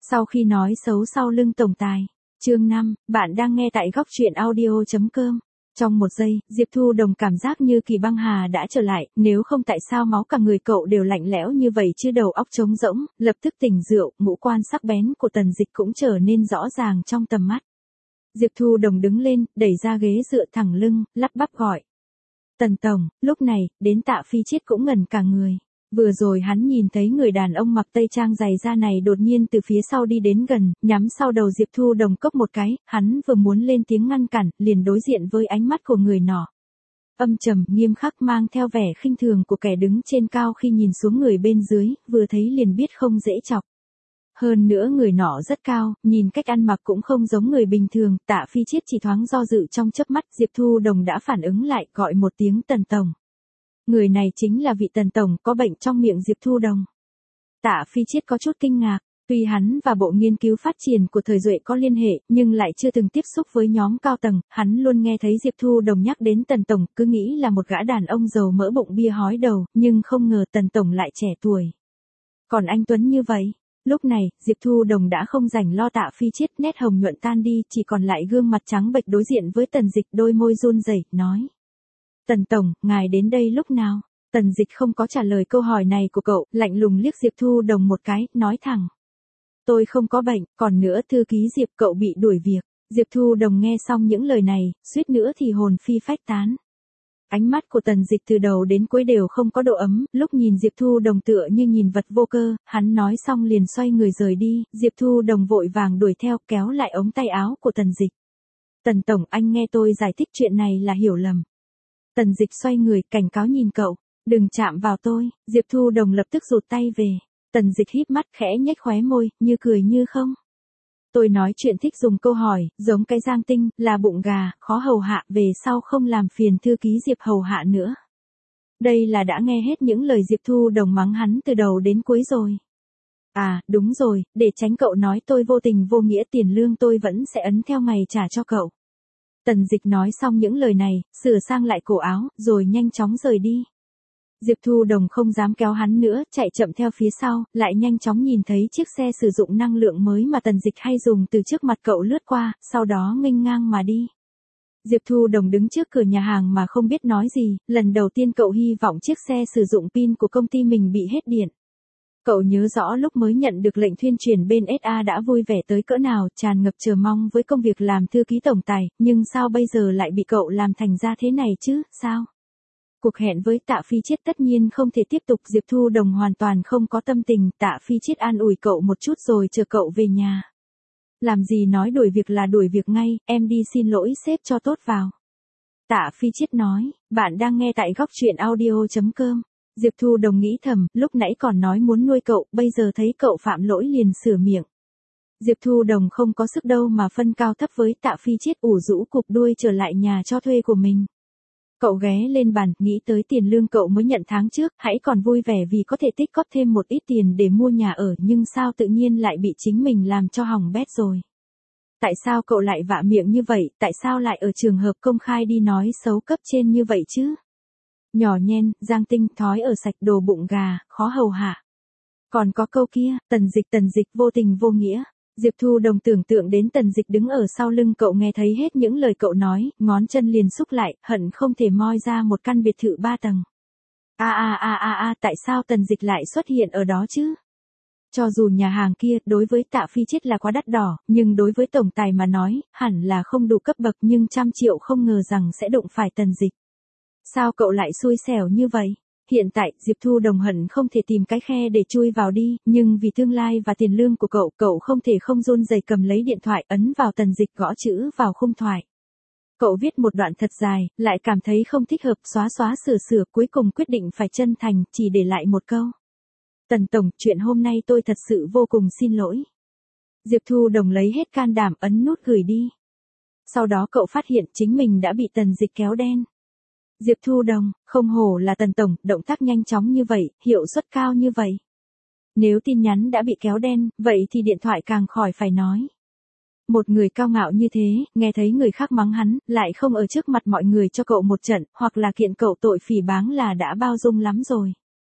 Sau khi nói xấu sau lưng tổng tài. Chương 5, bạn đang nghe tại góc truyện audio.com. Trong một giây, Diệp Thu Đồng cảm giác như Kỳ Băng Hà đã trở lại, nếu không tại sao máu cả người cậu đều lạnh lẽo như vậy chứ đầu óc trống rỗng, lập tức tỉnh rượu, ngũ quan sắc bén của Tần Dịch cũng trở nên rõ ràng trong tầm mắt. Diệp Thu Đồng đứng lên, đẩy ra ghế dựa thẳng lưng, lắp bắp gọi. Tần Tổng, lúc này, đến Tạ Phi Chiết cũng ngẩn cả người. Vừa rồi hắn nhìn thấy người đàn ông mặc tây trang dày da này đột nhiên từ phía sau đi đến gần, nhắm sau đầu Diệp Thu Đồng cốc một cái, hắn vừa muốn lên tiếng ngăn cản, liền đối diện với ánh mắt của người nọ. Âm trầm, nghiêm khắc mang theo vẻ khinh thường của kẻ đứng trên cao khi nhìn xuống người bên dưới, vừa thấy liền biết không dễ chọc. Hơn nữa người nọ rất cao, nhìn cách ăn mặc cũng không giống người bình thường, Tạ Phi Chiết chỉ thoáng do dự trong chớp mắt, Diệp Thu Đồng đã phản ứng lại, gọi một tiếng Tần Tổng. Người này chính là vị Tần Tổng có bệnh trong miệng Diệp Thu Đồng. Tạ Phi Chiết có chút kinh ngạc, tuy hắn và Bộ Nghiên cứu Phát triển của Thời Duệ có liên hệ, nhưng lại chưa từng tiếp xúc với nhóm cao tầng, hắn luôn nghe thấy Diệp Thu Đồng nhắc đến Tần Tổng, cứ nghĩ là một gã đàn ông giàu mỡ bụng bia hói đầu, nhưng không ngờ Tần Tổng lại trẻ tuổi. Còn anh Tuấn như vậy. Lúc này, Diệp Thu Đồng đã không rảnh lo Tạ Phi Chiết, nét hồng nhuận tan đi, chỉ còn lại gương mặt trắng bệch đối diện với Tần Dịch, đôi môi run rẩy, nói. Tần Tổng, ngài đến đây lúc nào? Tần Dịch không có trả lời câu hỏi này của cậu, lạnh lùng liếc Diệp Thu Đồng một cái, nói thẳng. Tôi không có bệnh, còn nữa thư ký Diệp cậu bị đuổi việc. Diệp Thu Đồng nghe xong những lời này, suýt nữa thì hồn phi phách tán. Ánh mắt của Tần Dịch từ đầu đến cuối đều không có độ ấm, lúc nhìn Diệp Thu Đồng tựa như nhìn vật vô cơ, hắn nói xong liền xoay người rời đi, Diệp Thu Đồng vội vàng đuổi theo kéo lại ống tay áo của Tần Dịch. Tần Tổng, anh nghe tôi giải thích chuyện này là hiểu lầm. Tần Dịch xoay người, cảnh cáo nhìn cậu, đừng chạm vào tôi, Diệp Thu Đồng lập tức rụt tay về. Tần Dịch híp mắt khẽ nhếch khóe môi, như cười như không. Tôi nói chuyện thích dùng câu hỏi, giống cái Giang Tinh, là bụng gà, khó hầu hạ, về sau không làm phiền thư ký Diệp hầu hạ nữa. Đây là đã nghe hết những lời Diệp Thu Đồng mắng hắn từ đầu đến cuối rồi. À, đúng rồi, để tránh cậu nói tôi vô tình vô nghĩa, tiền lương tôi vẫn sẽ ấn theo ngày trả cho cậu. Tần Dịch nói xong những lời này, sửa sang lại cổ áo, rồi nhanh chóng rời đi. Diệp Thu Đồng không dám kéo hắn nữa, chạy chậm theo phía sau, lại nhanh chóng nhìn thấy chiếc xe sử dụng năng lượng mới mà Tần Dịch hay dùng từ trước mặt cậu lướt qua, sau đó nghênh ngang mà đi. Diệp Thu Đồng đứng trước cửa nhà hàng mà không biết nói gì, lần đầu tiên cậu hy vọng chiếc xe sử dụng pin của công ty mình bị hết điện. Cậu nhớ rõ lúc mới nhận được lệnh thuyên chuyển bên SA đã vui vẻ tới cỡ nào, tràn ngập chờ mong với công việc làm thư ký tổng tài, nhưng sao bây giờ lại bị cậu làm thành ra thế này chứ, sao? Cuộc hẹn với Tạ Phi Chiết tất nhiên không thể tiếp tục, Diệp Thu Đồng hoàn toàn không có tâm tình, Tạ Phi Chiết an ủi cậu một chút rồi chờ cậu về nhà. Làm gì nói đuổi việc là đuổi việc ngay, em đi xin lỗi sếp cho tốt vào. Tạ Phi Chiết nói, bạn đang nghe tại góc truyện audio.com. Diệp Thu Đồng nghĩ thầm, lúc nãy còn nói muốn nuôi cậu, bây giờ thấy cậu phạm lỗi liền sửa miệng. Diệp Thu Đồng không có sức đâu mà phân cao thấp với Tạ Phi Chiết, ủ rũ cụp đuôi trở lại nhà cho thuê của mình. Cậu ghé lên bàn, nghĩ tới tiền lương cậu mới nhận tháng trước, hãy còn vui vẻ vì có thể tích góp thêm một ít tiền để mua nhà ở, nhưng sao tự nhiên lại bị chính mình làm cho hỏng bét rồi. Tại sao cậu lại vạ miệng như vậy, tại sao lại ở trường hợp công khai đi nói xấu cấp trên như vậy chứ? Nhỏ nhen, Giang Tinh, thói ở sạch, đồ bụng gà, khó hầu hạ. Còn có câu kia, Tần Dịch vô tình vô nghĩa. Diệp Thu Đồng tưởng tượng đến Tần Dịch đứng ở sau lưng cậu nghe thấy hết những lời cậu nói, ngón chân liền xúc lại, hận không thể moi ra một căn biệt thự 3 tầng. Tại sao Tần Dịch lại xuất hiện ở đó chứ? Cho dù nhà hàng kia, đối với Tạ Phi Chiết là quá đắt đỏ, nhưng đối với tổng tài mà nói, hẳn là không đủ cấp bậc, nhưng 100 triệu không ngờ rằng sẽ đụng phải Tần Dịch. Sao cậu lại xui xẻo như vậy? Hiện tại, Diệp Thu Đồng hận không thể tìm cái khe để chui vào đi, nhưng vì tương lai và tiền lương của cậu không thể không run rẩy cầm lấy điện thoại ấn vào Tần Dịch, gõ chữ vào khung thoại. Cậu viết một đoạn thật dài, lại cảm thấy không thích hợp, xóa sửa, cuối cùng quyết định phải chân thành, chỉ để lại một câu. Tần Tổng, chuyện hôm nay tôi thật sự vô cùng xin lỗi. Diệp Thu Đồng lấy hết can đảm ấn nút gửi đi. Sau đó cậu phát hiện chính mình đã bị Tần Dịch kéo đen. Diệp Thu Đồng, không hổ là Tần Tổng, động tác nhanh chóng như vậy, hiệu suất cao như vậy. Nếu tin nhắn đã bị kéo đen, vậy thì điện thoại càng khỏi phải nói. Một người cao ngạo như thế, nghe thấy người khác mắng hắn, lại không ở trước mặt mọi người cho cậu một trận, hoặc là kiện cậu tội phỉ báng là đã bao dung lắm rồi.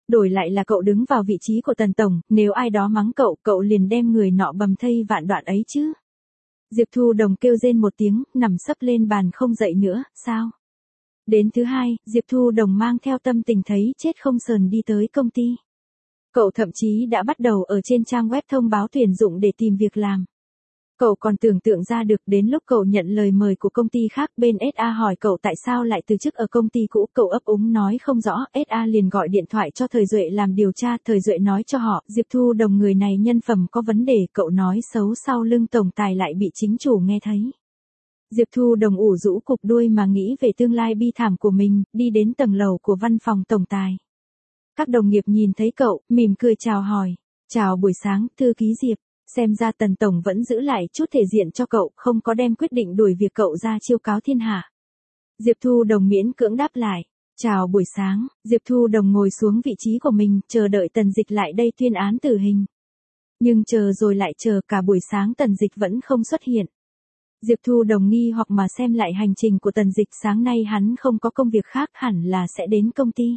Đổi lại là cậu đứng vào vị trí của Tần tổng, nếu ai đó mắng cậu, cậu liền đem người nọ bầm thây vạn đoạn ấy chứ. Diệp Thu Đồng kêu rên một tiếng, nằm sấp lên bàn không dậy nữa, sao? Đến thứ hai, Diệp Thu Đồng mang theo tâm tình thấy chết không sờn đi tới công ty. Cậu thậm chí đã bắt đầu ở trên trang web thông báo tuyển dụng để tìm việc làm. Cậu còn tưởng tượng ra được đến lúc cậu nhận lời mời của công ty khác, bên SA hỏi cậu tại sao lại từ chức ở công ty cũ, cậu ấp úng nói không rõ, SA liền gọi điện thoại cho Thời Duệ làm điều tra, Thời Duệ nói cho họ, Diệp Thu Đồng người này nhân phẩm có vấn đề, cậu nói xấu sau lưng tổng tài lại bị chính chủ nghe thấy. Diệp Thu Đồng ủ rũ cụp đuôi mà nghĩ về tương lai bi thảm của mình, đi đến tầng lầu của văn phòng tổng tài. Các đồng nghiệp nhìn thấy cậu, mỉm cười chào hỏi, chào buổi sáng, thư ký Diệp. Xem ra Tần tổng vẫn giữ lại chút thể diện cho cậu, không có đem quyết định đuổi việc cậu ra chiêu cáo thiên hạ. Diệp Thu Đồng miễn cưỡng đáp lại, chào buổi sáng, Diệp Thu Đồng ngồi xuống vị trí của mình, chờ đợi Tần Dịch lại đây tuyên án tử hình. Nhưng chờ rồi lại chờ, cả buổi sáng Tần Dịch vẫn không xuất hiện. Diệp Thu Đồng nghi hoặc mà xem lại hành trình của Tần Dịch, sáng nay hắn không có công việc khác, hẳn là sẽ đến công ty.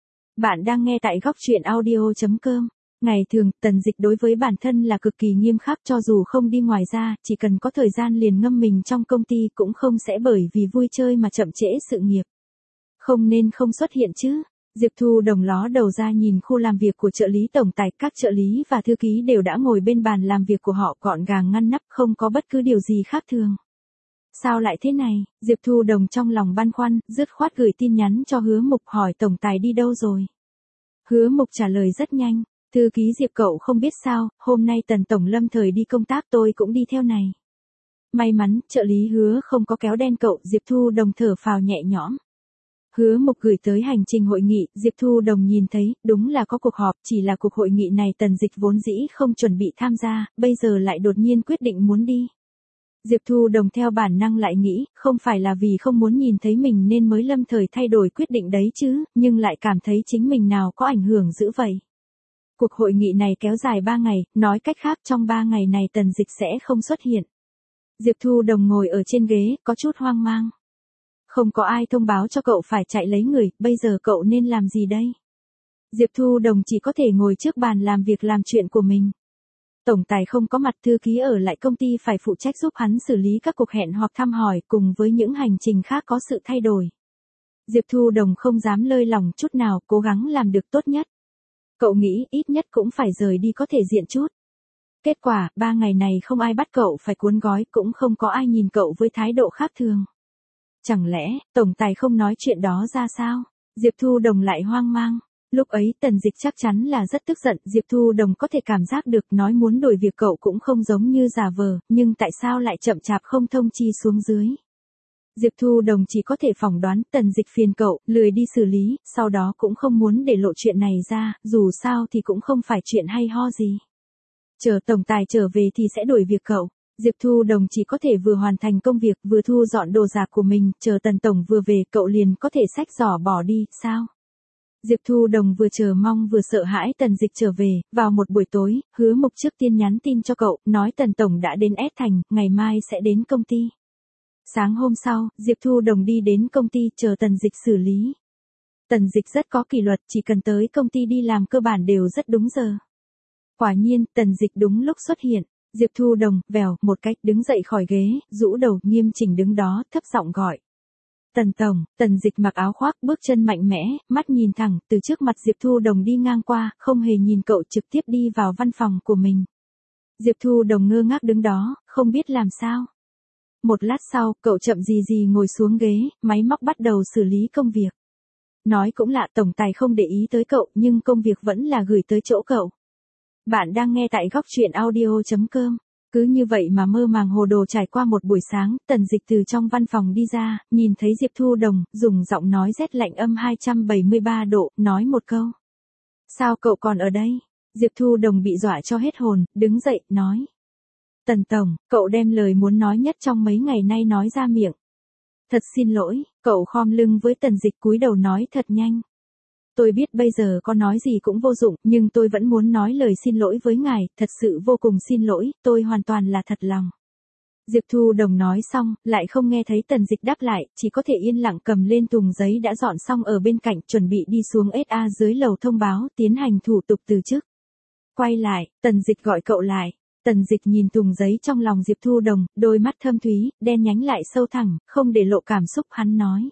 Bạn đang nghe tại góc truyện audio.com. Ngày thường, Tần Dịch đối với bản thân là cực kỳ nghiêm khắc, cho dù không đi ngoài ra, chỉ cần có thời gian liền ngâm mình trong công ty, cũng không sẽ bởi vì vui chơi mà chậm trễ sự nghiệp. Không nên không xuất hiện chứ. Diệp Thu Đồng ló đầu ra nhìn khu làm việc của trợ lý tổng tài, các trợ lý và thư ký đều đã ngồi bên bàn làm việc của họ gọn gàng ngăn nắp, không có bất cứ điều gì khác thường. Sao lại thế này? Diệp Thu Đồng trong lòng băn khoăn, dứt khoát gửi tin nhắn cho Hứa Mục hỏi tổng tài đi đâu rồi. Hứa Mục trả lời rất nhanh. Thư ký Diệp cậu không biết sao, hôm nay Tần tổng lâm thời đi công tác, tôi cũng đi theo này. May mắn, trợ lý Hứa không có kéo đen cậu, Diệp Thu Đồng thở phào nhẹ nhõm. Hứa Mục gửi tới hành trình hội nghị, Diệp Thu Đồng nhìn thấy, đúng là có cuộc họp, chỉ là cuộc hội nghị này Tần Dịch vốn dĩ không chuẩn bị tham gia, bây giờ lại đột nhiên quyết định muốn đi. Diệp Thu Đồng theo bản năng lại nghĩ, không phải là vì không muốn nhìn thấy mình nên mới lâm thời thay đổi quyết định đấy chứ, nhưng lại cảm thấy chính mình nào có ảnh hưởng dữ vậy. Cuộc hội nghị này kéo dài 3 ngày, nói cách khác trong 3 ngày này Tần Dịch sẽ không xuất hiện. Diệp Thu Đồng ngồi ở trên ghế, có chút hoang mang. Không có ai thông báo cho cậu phải chạy lấy người, bây giờ cậu nên làm gì đây? Diệp Thu Đồng chỉ có thể ngồi trước bàn làm việc làm chuyện của mình. Tổng tài không có mặt, thư ký ở lại công ty phải phụ trách giúp hắn xử lý các cuộc hẹn hoặc thăm hỏi cùng với những hành trình khác có sự thay đổi. Diệp Thu Đồng không dám lơi lỏng chút nào, cố gắng làm được tốt nhất. Cậu nghĩ ít nhất cũng phải rời đi có thể diện chút. Kết quả, 3 ngày này không ai bắt cậu phải cuốn gói, cũng không có ai nhìn cậu với thái độ khác thường. Chẳng lẽ, tổng tài không nói chuyện đó ra sao? Diệp Thu Đồng lại hoang mang. Lúc ấy Tần Dịch chắc chắn là rất tức giận, Diệp Thu Đồng có thể cảm giác được nói muốn đổi việc cậu cũng không giống như giả vờ, nhưng tại sao lại chậm chạp không thông chi xuống dưới? Diệp Thu Đồng chỉ có thể phỏng đoán Tần Dịch phiền cậu, lười đi xử lý, sau đó cũng không muốn để lộ chuyện này ra, dù sao thì cũng không phải chuyện hay ho gì. Chờ tổng tài trở về thì sẽ đổi việc cậu. Diệp Thu Đồng chỉ có thể vừa hoàn thành công việc, vừa thu dọn đồ đạc của mình, chờ Tần tổng vừa về cậu liền có thể xách giỏ bỏ đi, sao? Diệp Thu Đồng vừa chờ mong vừa sợ hãi Tần Dịch trở về, vào một buổi tối, Hứa Mục trước tiên nhắn tin cho cậu, nói Tần tổng đã đến S thành, ngày mai sẽ đến công ty. Sáng hôm sau, Diệp Thu Đồng đi đến công ty chờ Tần Dịch xử lý. Tần Dịch rất có kỷ luật, chỉ cần tới công ty đi làm cơ bản đều rất đúng giờ. Quả nhiên, Tần Dịch đúng lúc xuất hiện. Diệp Thu Đồng, vèo, một cách đứng dậy khỏi ghế, rũ đầu, nghiêm chỉnh đứng đó, thấp giọng gọi. Tần tổng, Tần Dịch mặc áo khoác, bước chân mạnh mẽ, mắt nhìn thẳng, từ trước mặt Diệp Thu Đồng đi ngang qua, không hề nhìn cậu trực tiếp đi vào văn phòng của mình. Diệp Thu Đồng ngơ ngác đứng đó, không biết làm sao. Một lát sau, cậu chậm gì ngồi xuống ghế, máy móc bắt đầu xử lý công việc. Nói cũng lạ, tổng tài không để ý tới cậu, nhưng công việc vẫn là gửi tới chỗ cậu. Bạn đang nghe tại góc truyện audio.com. Cứ như vậy mà mơ màng hồ đồ trải qua một buổi sáng, Tần Dịch từ trong văn phòng đi ra, nhìn thấy Diệp Thu Đồng, dùng giọng nói rét lạnh âm 273 độ, nói một câu. Sao cậu còn ở đây? Diệp Thu Đồng bị dọa cho hết hồn, đứng dậy, nói. Tần tổng, cậu đem lời muốn nói nhất trong mấy ngày nay nói ra miệng. Thật xin lỗi, cậu khom lưng với Tần Dịch cúi đầu nói thật nhanh. Tôi biết bây giờ có nói gì cũng vô dụng, nhưng tôi vẫn muốn nói lời xin lỗi với ngài, thật sự vô cùng xin lỗi, tôi hoàn toàn là thật lòng. Diệp Thu Đồng nói xong, lại không nghe thấy Tần Dịch đáp lại, chỉ có thể yên lặng cầm lên thùng giấy đã dọn xong ở bên cạnh, chuẩn bị đi xuống SA dưới lầu thông báo, tiến hành thủ tục từ chức. Quay lại, Tần Dịch gọi cậu lại. Tần Dịch nhìn thùng giấy trong lòng Diệp Thu Đồng, đôi mắt thâm thúy, đen nhánh lại sâu thẳm, không để lộ cảm xúc, hắn nói.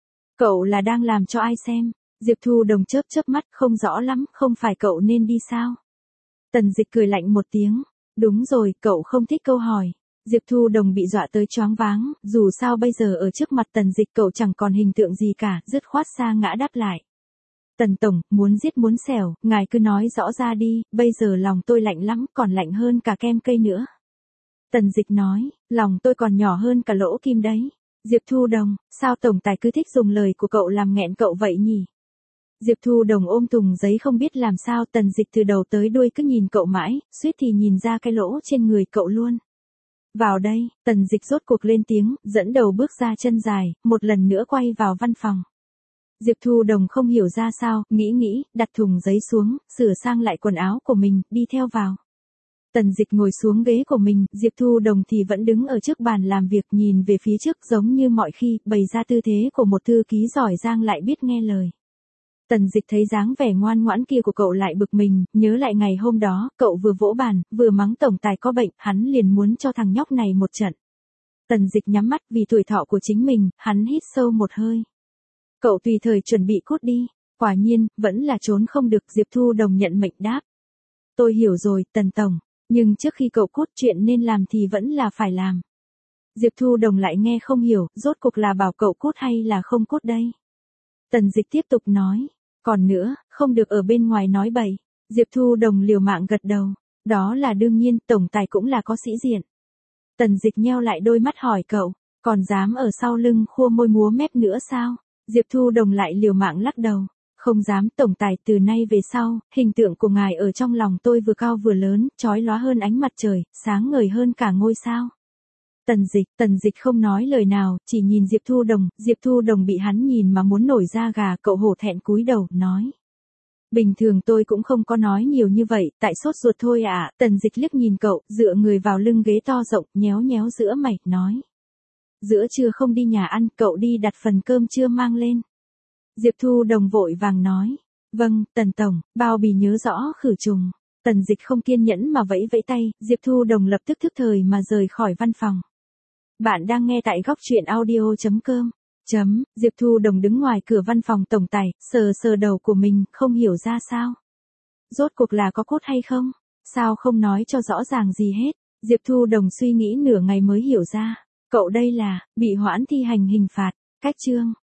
Cậu là đang làm cho ai xem? Diệp Thu Đồng chớp chớp mắt, không rõ lắm, không phải cậu nên đi sao? Tần Dịch cười lạnh một tiếng. Đúng rồi, cậu không thích câu hỏi. Diệp Thu Đồng bị dọa tới choáng váng, dù sao bây giờ ở trước mặt Tần Dịch cậu chẳng còn hình tượng gì cả, dứt khoát sa ngã đáp lại. Tần Tổng, muốn giết muốn xẻo, ngài cứ nói rõ ra đi, bây giờ lòng tôi lạnh lắm, còn lạnh hơn cả kem cây nữa. Tần Dịch nói, lòng tôi còn nhỏ hơn cả lỗ kim đấy. Diệp Thu Đồng, sao Tổng Tài cứ thích dùng lời của cậu làm nghẹn cậu vậy nhỉ? Diệp Thu Đồng ôm thùng giấy không biết làm sao, Tần Dịch từ đầu tới đuôi cứ nhìn cậu mãi, suýt thì nhìn ra cái lỗ trên người cậu luôn. Vào đây, Tần Dịch rốt cuộc lên tiếng, dẫn đầu bước ra chân dài, một lần nữa quay vào văn phòng. Diệp Thu Đồng không hiểu ra sao, nghĩ, đặt thùng giấy xuống, sửa sang lại quần áo của mình, đi theo vào. Tần Dịch ngồi xuống ghế của mình, Diệp Thu Đồng thì vẫn đứng ở trước bàn làm việc nhìn về phía trước giống như mọi khi, bày ra tư thế của một thư ký giỏi giang lại biết nghe lời. Tần Dịch thấy dáng vẻ ngoan ngoãn kia của cậu lại bực mình, nhớ lại ngày hôm đó, cậu vừa vỗ bàn, vừa mắng Tổng Tài có bệnh, hắn liền muốn cho thằng nhóc này một trận. Tần Dịch nhắm mắt vì tuổi thọ của chính mình, hắn hít sâu một hơi. Cậu tùy thời chuẩn bị cút đi, quả nhiên, vẫn là trốn không được. Diệp Thu Đồng nhận mệnh đáp. Tôi hiểu rồi, Tần Tổng, nhưng trước khi cậu cút chuyện nên làm thì vẫn là phải làm. Diệp Thu Đồng lại nghe không hiểu, rốt cuộc là bảo cậu cút hay là không cút đây? Tần Dịch tiếp tục nói. Còn nữa, không được ở bên ngoài nói bậy. Diệp Thu Đồng liều mạng gật đầu. Đó là đương nhiên, Tổng Tài cũng là có sĩ diện. Tần Dịch nheo lại đôi mắt hỏi cậu, còn dám ở sau lưng khua môi múa mép nữa sao? Diệp Thu Đồng lại liều mạng lắc đầu. Không dám, Tổng Tài, từ nay về sau, hình tượng của ngài ở trong lòng tôi vừa cao vừa lớn, chói lóa hơn ánh mặt trời, sáng ngời hơn cả ngôi sao. Tần Dịch không nói lời nào, chỉ nhìn Diệp Thu Đồng. Diệp Thu Đồng bị hắn nhìn mà muốn nổi da gà, cậu hổ thẹn cúi đầu, nói. Bình thường tôi cũng không có nói nhiều như vậy, tại sốt ruột thôi ạ. Tần Dịch liếc nhìn cậu, dựa người vào lưng ghế to rộng, nhéo giữa mày, nói. Giữa trưa không đi nhà ăn, cậu đi đặt phần cơm trưa mang lên. Diệp Thu Đồng vội vàng nói. Vâng, Tần Tổng, bao bì nhớ rõ khử trùng. Tần Dịch không kiên nhẫn mà vẫy tay, Diệp Thu Đồng lập tức thức thời mà rời khỏi văn phòng. Bạn đang nghe tại góc truyện audio.com. Diệp Thu Đồng đứng ngoài cửa văn phòng Tổng Tài, sờ đầu của mình, không hiểu ra sao. Rốt cuộc là có cốt hay không? Sao không nói cho rõ ràng gì hết? Diệp Thu Đồng suy nghĩ nửa ngày mới hiểu ra. Cậu đây là, bị hoãn thi hành hình phạt, cách chương.